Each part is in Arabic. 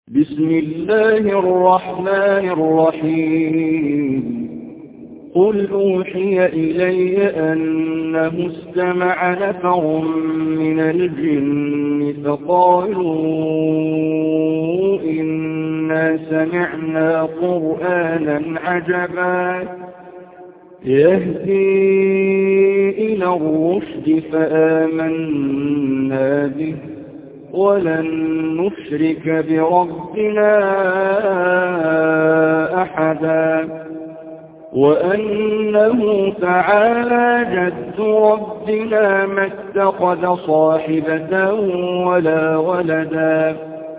بسم الله الرحمن الرحيم قل أوحي إلي أنه استمع نفر من الجن فقالوا إنا سمعنا قرآنا عجبا يهدي إلى الرشد فآمنا به ولن نشرك بربنا أحدا وأنه تعالى جد ربنا ما اتخذ صاحبة ولا ولدا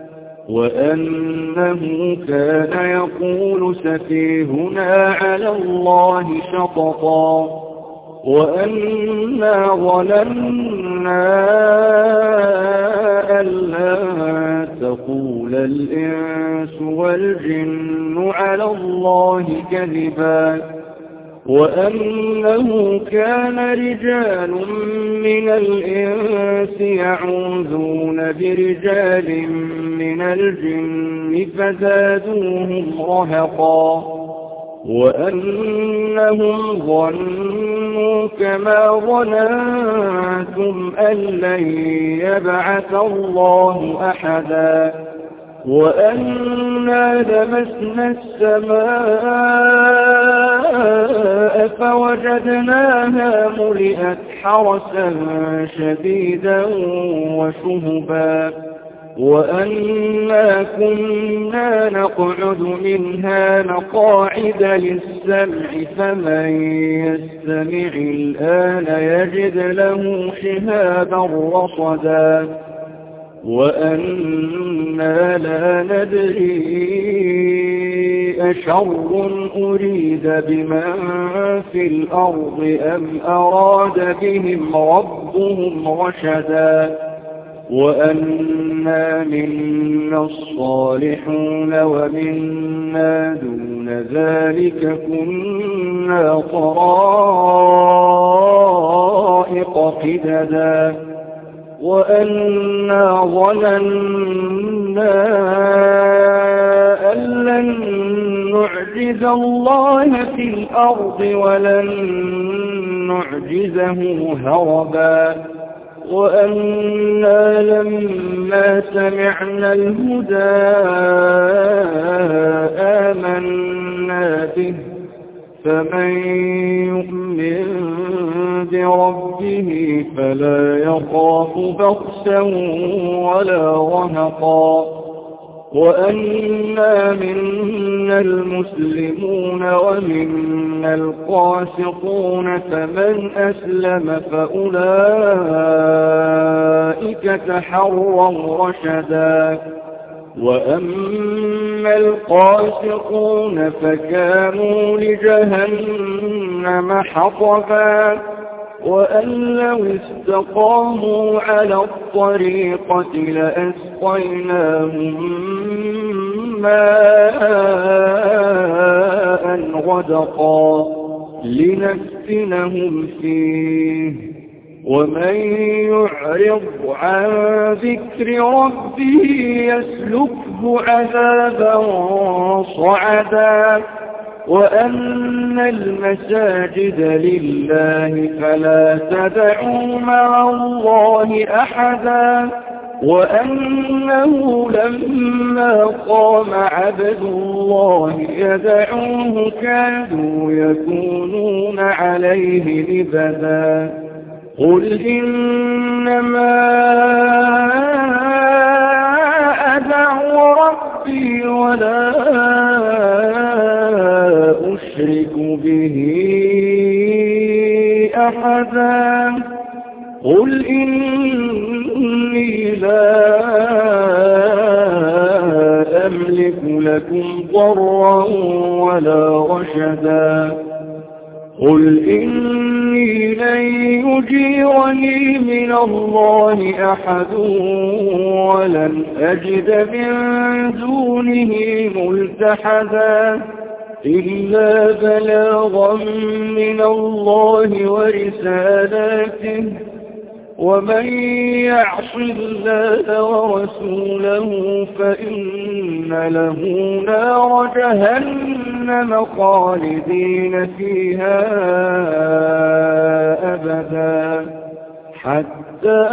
وأنه كان يقول سفيهنا على الله شططا وأنا ظننا أن لا تقول الإنس والجن على الله كذبا وأنه كان رجال من الإنس يعوذون برجال من الجن فزادوهم رهقا وأنهم ظنوا كما ظننتم أن لن يبعث الله أحدا وأنا لمسنا السماء فوجدناها ملئت حرسا شديدا وشهبا وأنا كنا نقعد منها مقاعد للسمع فمن يستمع الآن يجد له شهابا رصدا وأنا لا ندري أشر أريد بمن في الأرض أم أراد بهم ربهم رشدا وأنا منا الصالحون ومنا دون ذلك كنا طرائق قددا وأنا ظننا أن لن نعجز الله في الأرض ولن نعجزه هربا وأنا لما سمعنا الهدى آمنا به فمن يؤمن بربه فلا يخاف بخسا ولا رهقا وأنا منا المسلمون ومنا القاسطون فمن أسلم فأولئك تحروا رشدا وأما القاسطون فكانوا لجهنم حطبا وأن لو استقاموا على الطريقة لأسقيناهم ماء غدقا لنفتنهم فيه ومن يعرض عن ذكر ربه يسلكه عذابا صعدا وأن المساجد لله فلا تدعوا مع الله أحدا وأنه لما قام عبد الله يدعوه كادوا يكونون عليه لبدا قل إنما أدعو ربي ولا أشرك به أحدا قل إني لا أملك لكم ضرا ولا رشدا قل إني لن يجيرني من الله أحد ولن أجد من دونه ملتحدا إلا بلاغا من الله ورسالاته ومن يعص الله ورسوله فإن له نار جهنم خالدين فيها أبدا حتى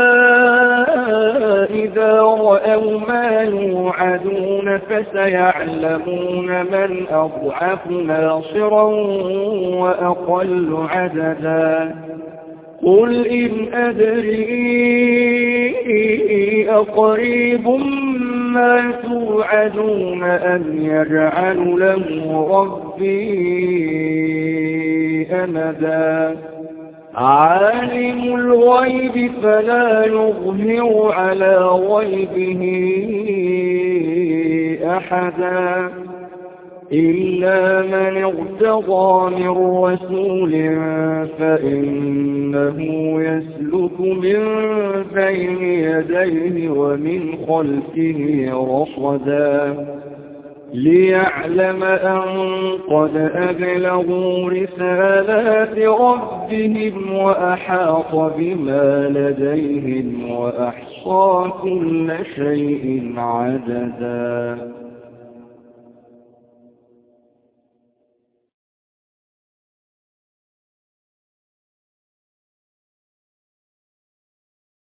إذا رأوا ما يوعدون فسيعلمون من أضعف ناصرا وأقل عددا قل إن أدري أقريب ما توعدون أم يجعل له ربي أمدا عالم الغيب فلا يظهر على غيبه أحدا إلا من ارتضى من رسول فإنه يسلك من بين يديه ومن خلفه رصدا ليعلم أن قد أبلغوا رسالات ربهم وأحاط بما لديهم وأحصى كل شيء عددا